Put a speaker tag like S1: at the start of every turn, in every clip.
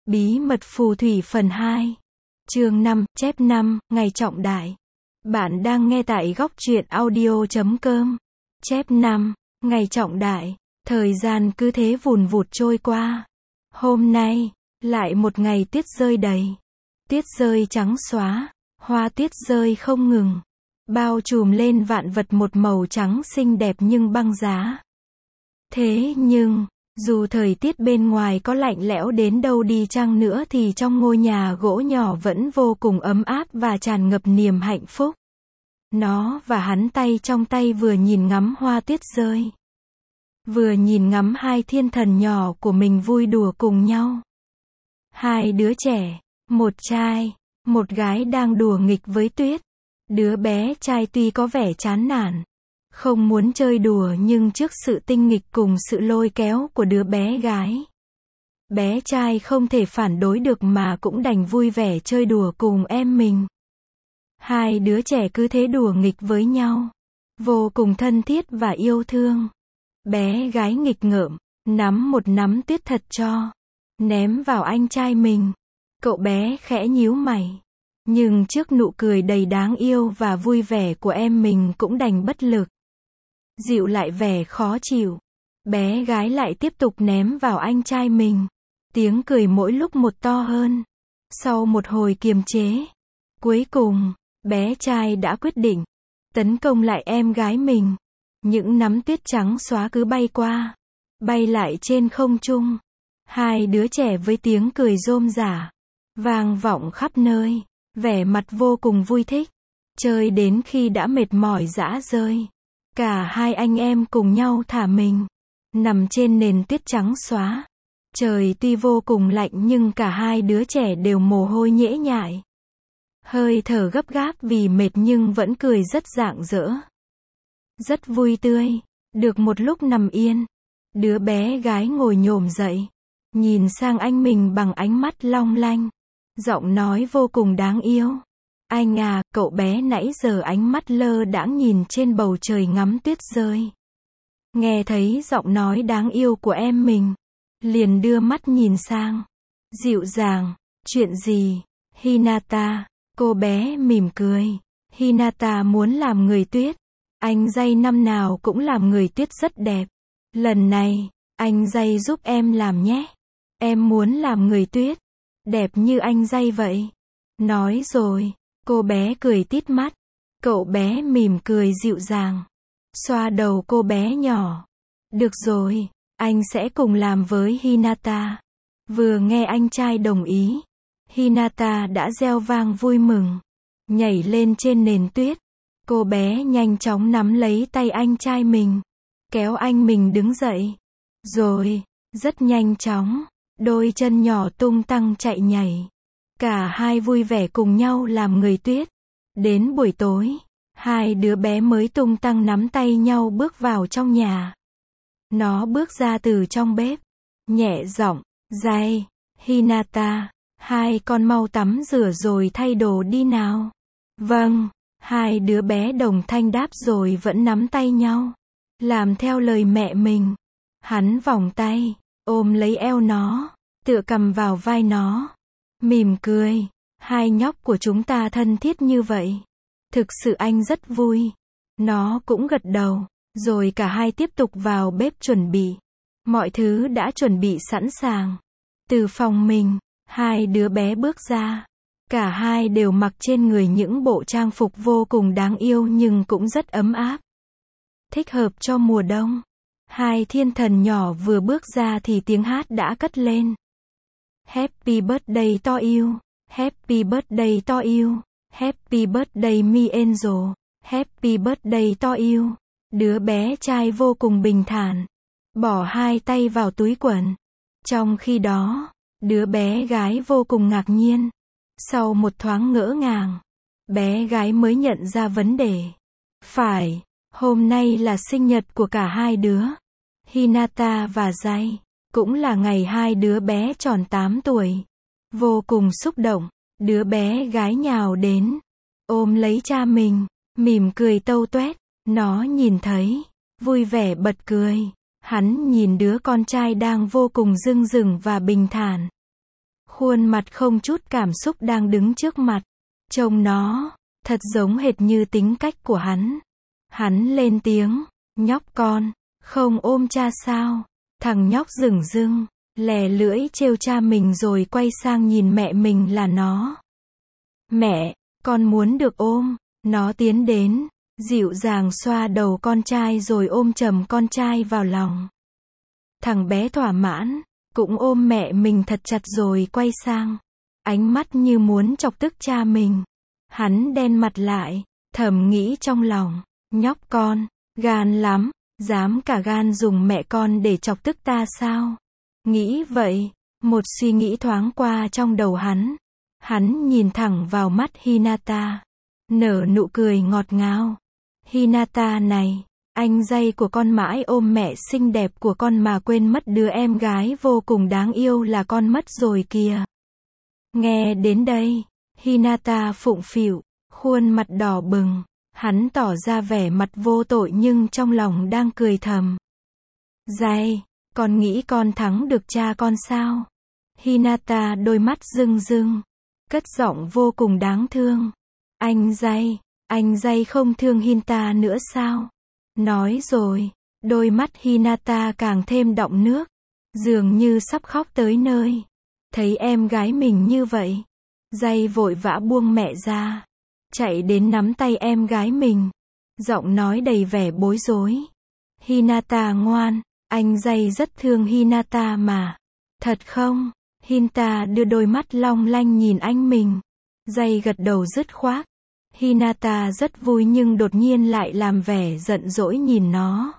S1: Bí mật phù thủy phần 2. Chương 5, chép 5, ngày trọng đại. Bạn đang nghe tại góc truyện audio.com. Chép 5, ngày trọng đại. Thời gian cứ thế vùn vụt trôi qua. Hôm nay, lại một ngày tuyết rơi đầy. Tuyết rơi trắng xóa, hoa tuyết rơi không ngừng. Bao trùm lên vạn vật một màu trắng xinh đẹp nhưng băng giá. Thế nhưng, dù thời tiết bên ngoài có lạnh lẽo đến đâu đi chăng nữa thì trong ngôi nhà gỗ nhỏ vẫn vô cùng ấm áp và tràn ngập niềm hạnh phúc. Nó và hắn tay trong tay vừa nhìn ngắm hoa tuyết rơi, vừa nhìn ngắm hai thiên thần nhỏ của mình vui đùa cùng nhau. Hai đứa trẻ, một trai, một gái đang đùa nghịch với tuyết. Đứa bé trai tuy có vẻ chán nản, không muốn chơi đùa nhưng trước sự tinh nghịch cùng sự lôi kéo của đứa bé gái, bé trai không thể phản đối được mà cũng đành vui vẻ chơi đùa cùng em mình. Hai đứa trẻ cứ thế đùa nghịch với nhau, vô cùng thân thiết và yêu thương. Bé gái nghịch ngợm, nắm một nắm tuyết thật cho, ném vào anh trai mình. Cậu bé khẽ nhíu mày, nhưng trước nụ cười đầy đáng yêu và vui vẻ của em mình cũng đành bất lực. Dịu lại vẻ khó chịu, bé gái lại tiếp tục ném vào anh trai mình. Tiếng cười mỗi lúc một to hơn. Sau một hồi kiềm chế, cuối cùng, bé trai đã quyết định tấn công lại em gái mình. Những nắm tuyết trắng xóa cứ bay qua, bay lại trên không trung. Hai đứa trẻ với tiếng cười rôm rả, vang vọng khắp nơi, vẻ mặt vô cùng vui thích. Chơi đến khi đã mệt mỏi rã rơi, cả hai anh em cùng nhau thả mình, nằm trên nền tuyết trắng xóa. Trời tuy vô cùng lạnh nhưng cả hai đứa trẻ đều mồ hôi nhễ nhại. Hơi thở gấp gáp vì mệt nhưng vẫn cười rất rạng rỡ, rất vui tươi. Được một lúc nằm yên, đứa bé gái ngồi nhổm dậy, nhìn sang anh mình bằng ánh mắt long lanh, giọng nói vô cùng đáng yêu. Anh à, cậu bé nãy giờ ánh mắt lơ đãng nhìn trên bầu trời ngắm tuyết rơi. Nghe thấy giọng nói đáng yêu của em mình, liền đưa mắt nhìn sang, dịu dàng, chuyện gì? Hinata, cô bé mỉm cười. Hinata muốn làm người tuyết. Anh Jay năm nào cũng làm người tuyết rất đẹp. Lần này, anh Jay giúp em làm nhé. Em muốn làm người tuyết đẹp như anh Jay vậy. Nói rồi, cô bé cười tít mắt. Cậu bé mỉm cười dịu dàng, xoa đầu cô bé nhỏ. Được rồi, anh sẽ cùng làm với Hinata. Vừa nghe anh trai đồng ý, Hinata đã reo vang vui mừng, nhảy lên trên nền tuyết. Cô bé nhanh chóng nắm lấy tay anh trai mình, kéo anh mình đứng dậy. Rồi, rất nhanh chóng, đôi chân nhỏ tung tăng chạy nhảy. Cả hai vui vẻ cùng nhau làm người tuyết. Đến buổi tối, hai đứa bé mới tung tăng nắm tay nhau bước vào trong nhà. Nó bước ra từ trong bếp, nhẹ giọng, Jay, Hinata, hai con mau tắm rửa rồi thay đồ đi nào. Vâng, hai đứa bé đồng thanh đáp rồi vẫn nắm tay nhau, làm theo lời mẹ mình. Hắn vòng tay, ôm lấy eo nó, tựa cầm vào vai nó, mỉm cười. Hai nhóc của chúng ta thân thiết như vậy, thực sự anh rất vui. Nó cũng gật đầu, rồi cả hai tiếp tục vào bếp chuẩn bị. Mọi thứ đã chuẩn bị sẵn sàng. Từ phòng mình, hai đứa bé bước ra. Cả hai đều mặc trên người những bộ trang phục vô cùng đáng yêu nhưng cũng rất ấm áp, thích hợp cho mùa đông. Hai thiên thần nhỏ vừa bước ra thì tiếng hát đã cất lên. Happy birthday to you, happy birthday to you, happy birthday me angel, happy birthday to you. Đứa bé trai vô cùng bình thản, bỏ hai tay vào túi quần. Trong khi đó, đứa bé gái vô cùng ngạc nhiên. Sau một thoáng ngỡ ngàng, bé gái mới nhận ra vấn đề. Phải, hôm nay là sinh nhật của cả hai đứa, Hinata và Jay. Cũng là ngày hai đứa bé tròn 8 tuổi. Vô cùng xúc động, đứa bé gái nhào đến, ôm lấy cha mình, mỉm cười tâu toét. Nó nhìn thấy, vui vẻ bật cười. Hắn nhìn đứa con trai đang vô cùng rưng rưng và bình thản. khuôn mặt không chút cảm xúc đang đứng trước mặt. Trông nó, thật giống hệt như tính cách của hắn. Hắn lên tiếng, nhóc con, không ôm cha sao? Thằng nhóc dửng dưng, lè lưỡi trêu cha mình rồi quay sang nhìn mẹ mình là nó. Mẹ, con muốn được ôm. Nó tiến đến, dịu dàng xoa đầu con trai rồi ôm chầm con trai vào lòng. Thằng bé thỏa mãn, cũng ôm mẹ mình thật chặt rồi quay sang. Ánh mắt như muốn chọc tức cha mình. Hắn đen mặt lại, thầm nghĩ trong lòng, nhóc con, gan lắm, dám cả gan dùng mẹ con để chọc tức ta sao? Nghĩ vậy, một suy nghĩ thoáng qua trong đầu hắn. Hắn nhìn thẳng vào mắt Hinata, nở nụ cười ngọt ngào. Hinata này, anh dây của con mãi ôm mẹ xinh đẹp của con mà quên mất đứa em gái vô cùng đáng yêu là con mất rồi kìa. Nghe đến đây, Hinata phụng phịu, khuôn mặt đỏ bừng. Hắn tỏ ra vẻ mặt vô tội nhưng trong lòng đang cười thầm. Dây, con nghĩ con thắng được cha con sao? Hinata đôi mắt rưng rưng, cất giọng vô cùng đáng thương. Anh dây không thương Hinata nữa sao? Nói rồi, đôi mắt Hinata càng thêm đọng nước, dường như sắp khóc tới nơi. Thấy em gái mình như vậy, dây vội vã buông mẹ ra, chạy đến nắm tay em gái mình, giọng nói đầy vẻ bối rối. Hinata ngoan, anh dây rất thương Hinata mà. Thật không? Hinata đưa đôi mắt long lanh nhìn anh mình. Dây gật đầu dứt khoát. Hinata rất vui nhưng đột nhiên lại làm vẻ giận dỗi nhìn nó.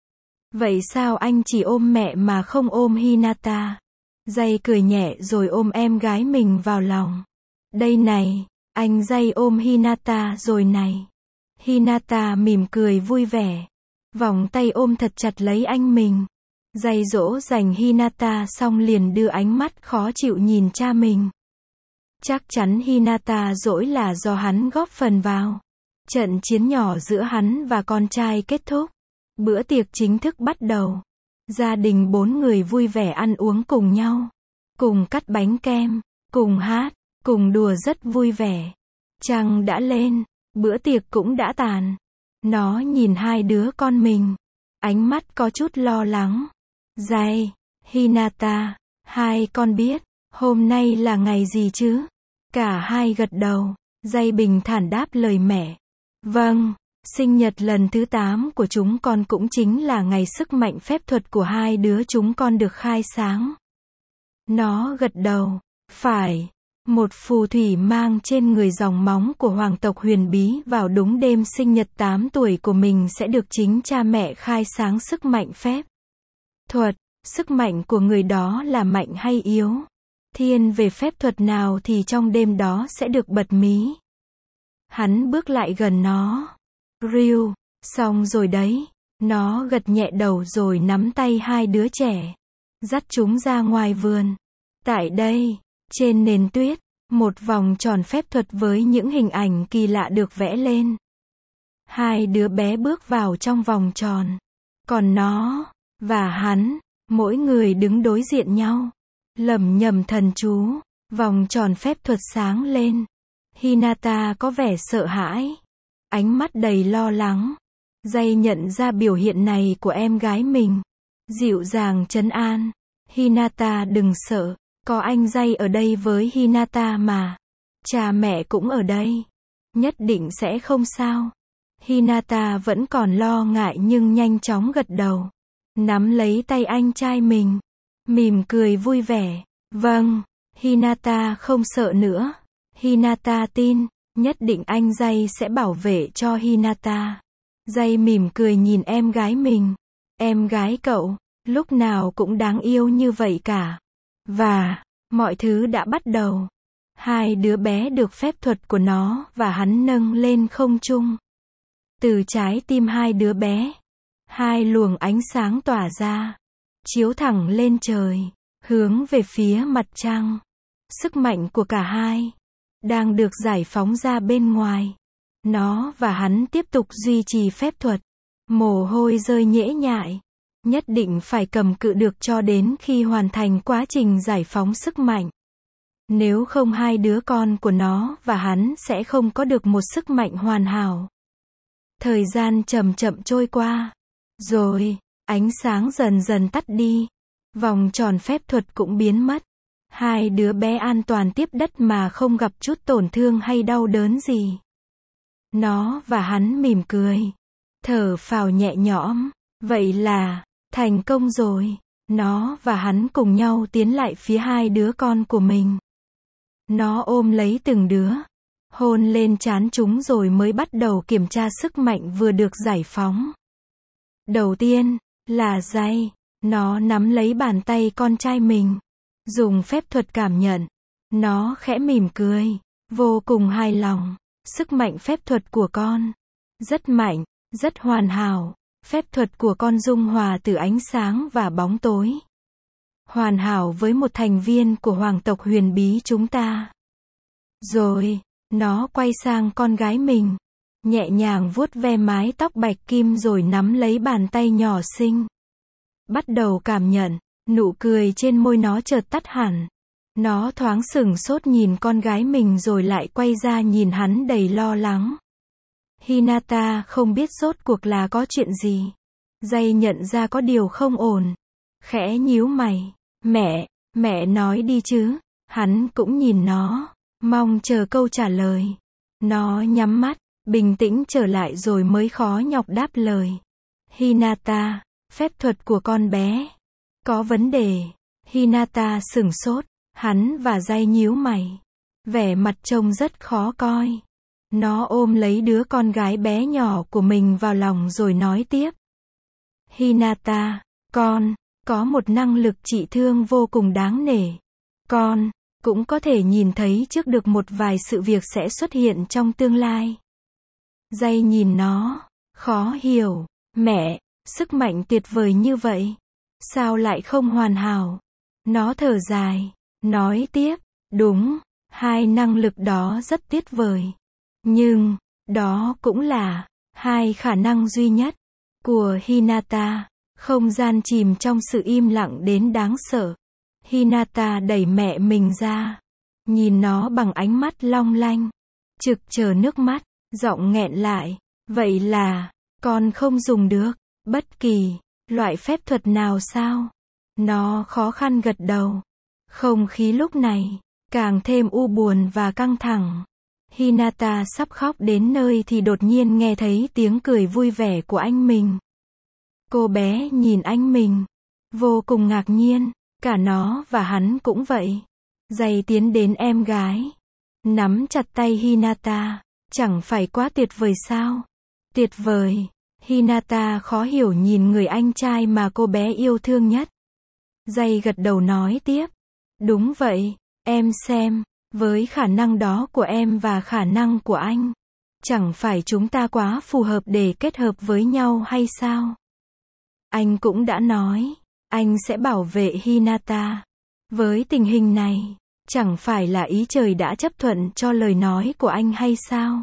S1: Vậy sao anh chỉ ôm mẹ mà không ôm Hinata? Dây cười nhẹ rồi ôm em gái mình vào lòng. Đây này, anh dây ôm Hinata rồi này. Hinata mỉm cười vui vẻ, vòng tay ôm thật chặt lấy anh mình. Dây dỗ dành Hinata xong liền đưa ánh mắt khó chịu nhìn cha mình. Chắc chắn Hinata dỗi là do hắn góp phần vào. Trận chiến nhỏ giữa hắn và con trai kết thúc. Bữa tiệc chính thức bắt đầu. Gia đình 4 người vui vẻ ăn uống cùng nhau. Cùng cắt bánh kem, cùng hát, cùng đùa rất vui vẻ. Trăng đã lên, bữa tiệc cũng đã tàn. Nó nhìn hai đứa con mình, ánh mắt có chút lo lắng. Dây, Hinata, hai con biết, hôm nay là ngày gì chứ? Cả hai gật đầu. Dây bình thản đáp lời mẹ. Vâng, sinh nhật lần thứ 8 của chúng con cũng chính là ngày sức mạnh phép thuật của hai đứa chúng con được khai sáng. Nó gật đầu. Phải, một phù thủy mang trên người dòng móng của hoàng tộc huyền bí vào đúng đêm sinh nhật 8 tuổi của mình sẽ được chính cha mẹ khai sáng sức mạnh phép thuật. Sức mạnh của người đó là mạnh hay yếu, thiên về phép thuật nào thì trong đêm đó sẽ được bật mí. Hắn bước lại gần nó. Ryu, xong rồi đấy. Nó gật nhẹ đầu rồi nắm tay hai đứa trẻ, dắt chúng ra ngoài vườn. Tại đây, trên nền tuyết, một vòng tròn phép thuật với những hình ảnh kỳ lạ được vẽ lên. Hai đứa bé bước vào trong vòng tròn. Còn nó và hắn, mỗi người đứng đối diện nhau, lẩm nhẩm thần chú. Vòng tròn phép thuật sáng lên. Hinata có vẻ sợ hãi, ánh mắt đầy lo lắng. Dây nhận ra biểu hiện này của em gái mình, dịu dàng trấn an. Hinata đừng sợ, có anh Dây ở đây với Hinata mà. Cha mẹ cũng ở đây, nhất định sẽ không sao. Hinata vẫn còn lo ngại nhưng nhanh chóng gật đầu, nắm lấy tay anh trai mình, mỉm cười vui vẻ. Vâng, Hinata không sợ nữa. Hinata tin, nhất định anh Dây sẽ bảo vệ cho Hinata. Dây mỉm cười nhìn em gái mình. Em gái cậu, lúc nào cũng đáng yêu như vậy cả. Và, mọi thứ đã bắt đầu. Hai đứa bé được phép thuật của nó và hắn nâng lên không trung. Từ trái tim hai đứa bé, hai luồng ánh sáng tỏa ra, chiếu thẳng lên trời, hướng về phía mặt trăng. Sức mạnh của cả hai đang được giải phóng ra bên ngoài. Nó và hắn tiếp tục duy trì phép thuật. Mồ hôi rơi nhễ nhại. Nhất định phải cầm cự được cho đến khi hoàn thành quá trình giải phóng sức mạnh. Nếu không hai đứa con của nó và hắn sẽ không có được một sức mạnh hoàn hảo. Thời gian chậm chậm trôi qua. Rồi, ánh sáng dần dần tắt đi. Vòng tròn phép thuật cũng biến mất. Hai đứa bé an toàn tiếp đất mà không gặp chút tổn thương hay đau đớn gì. Nó và hắn mỉm cười. Thở phào nhẹ nhõm. Vậy là, thành công rồi. Nó và hắn cùng nhau tiến lại phía hai đứa con của mình. Nó ôm lấy từng đứa. Hôn lên trán chúng rồi mới bắt đầu kiểm tra sức mạnh vừa được giải phóng. Đầu tiên, là Jay. Nó nắm lấy bàn tay con trai mình. Dùng phép thuật cảm nhận. Nó khẽ mỉm cười. Vô cùng hài lòng. Sức mạnh phép thuật của con. Rất mạnh, rất hoàn hảo. Phép thuật của con dung hòa từ ánh sáng và bóng tối. Hoàn hảo với một thành viên của hoàng tộc huyền bí chúng ta. Rồi, nó quay sang con gái mình. Nhẹ nhàng vuốt ve mái tóc bạch kim rồi nắm lấy bàn tay nhỏ xinh. Bắt đầu cảm nhận, nụ cười trên môi nó chợt tắt hẳn. Nó thoáng sửng sốt nhìn con gái mình rồi lại quay ra nhìn hắn đầy lo lắng. Hinata không biết rốt cuộc là có chuyện gì. Jay nhận ra có điều không ổn. Khẽ nhíu mày. Mẹ nói đi chứ. Hắn cũng nhìn nó, mong chờ câu trả lời. Nó nhắm mắt, bình tĩnh trở lại rồi mới khó nhọc đáp lời. Hinata, phép thuật của con bé có vấn đề. Hinata sửng sốt. Hắn và Jay nhíu mày. Vẻ mặt trông rất khó coi. Nó ôm lấy đứa con gái bé nhỏ của mình vào lòng rồi nói tiếp. Hinata, con có một năng lực trị thương vô cùng đáng nể. Con cũng có thể nhìn thấy trước được một vài sự việc sẽ xuất hiện trong tương lai. Jay nhìn nó, khó hiểu. Mẹ, sức mạnh tuyệt vời như vậy. Sao lại không hoàn hảo? Nó thở dài, nói tiếp. Đúng, hai năng lực đó rất tuyệt vời. Nhưng, đó cũng là hai khả năng duy nhất của Hinata. Không gian chìm trong sự im lặng đến đáng sợ. Hinata đẩy mẹ mình ra. Nhìn nó bằng ánh mắt long lanh. Trực chờ nước mắt, giọng nghẹn lại. Vậy là, con không dùng được bất kỳ loại phép thuật nào sao? Nó khó khăn gật đầu. Không khí lúc này càng thêm u buồn và căng thẳng. Hinata sắp khóc đến nơi thì đột nhiên nghe thấy tiếng cười vui vẻ của anh mình. Cô bé nhìn anh mình, vô cùng ngạc nhiên. Cả nó và hắn cũng vậy. Jay tiến đến em gái, nắm chặt tay Hinata. Chẳng phải quá tuyệt vời sao? Tuyệt vời. Hinata khó hiểu nhìn người anh trai mà cô bé yêu thương nhất. Jay gật đầu nói tiếp. Đúng vậy, em xem, với khả năng đó của em và khả năng của anh, chẳng phải chúng ta quá phù hợp để kết hợp với nhau hay sao? Anh cũng đã nói, anh sẽ bảo vệ Hinata. Với tình hình này, chẳng phải là ý trời đã chấp thuận cho lời nói của anh hay sao?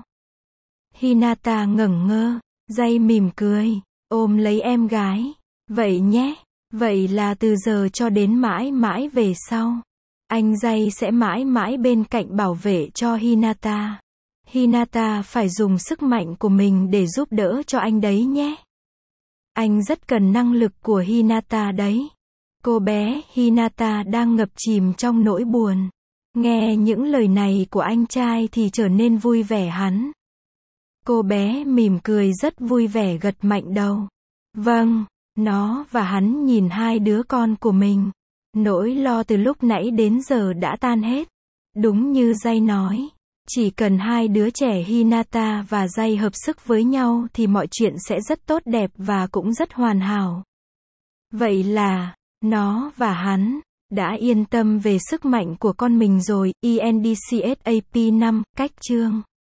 S1: Hinata ngẩn ngơ, Jay mỉm cười, ôm lấy em gái. Vậy nhé, vậy là từ giờ cho đến mãi mãi về sau, anh Jay sẽ mãi mãi bên cạnh bảo vệ cho Hinata. Hinata phải dùng sức mạnh của mình để giúp đỡ cho anh đấy nhé. Anh rất cần năng lực của Hinata đấy. Cô bé Hinata đang ngập chìm trong nỗi buồn. Nghe những lời này của anh trai thì trở nên vui vẻ hẳn. Cô bé mỉm cười rất vui vẻ gật mạnh đầu. Vâng, nó và hắn nhìn hai đứa con của mình. Nỗi lo từ lúc nãy đến giờ đã tan hết. Đúng như Jay nói, chỉ cần hai đứa trẻ Hinata và Jay hợp sức với nhau thì mọi chuyện sẽ rất tốt đẹp và cũng rất hoàn hảo. Vậy là, nó và hắn đã yên tâm về sức mạnh của con mình rồi. ENDCSAP 5, cách chương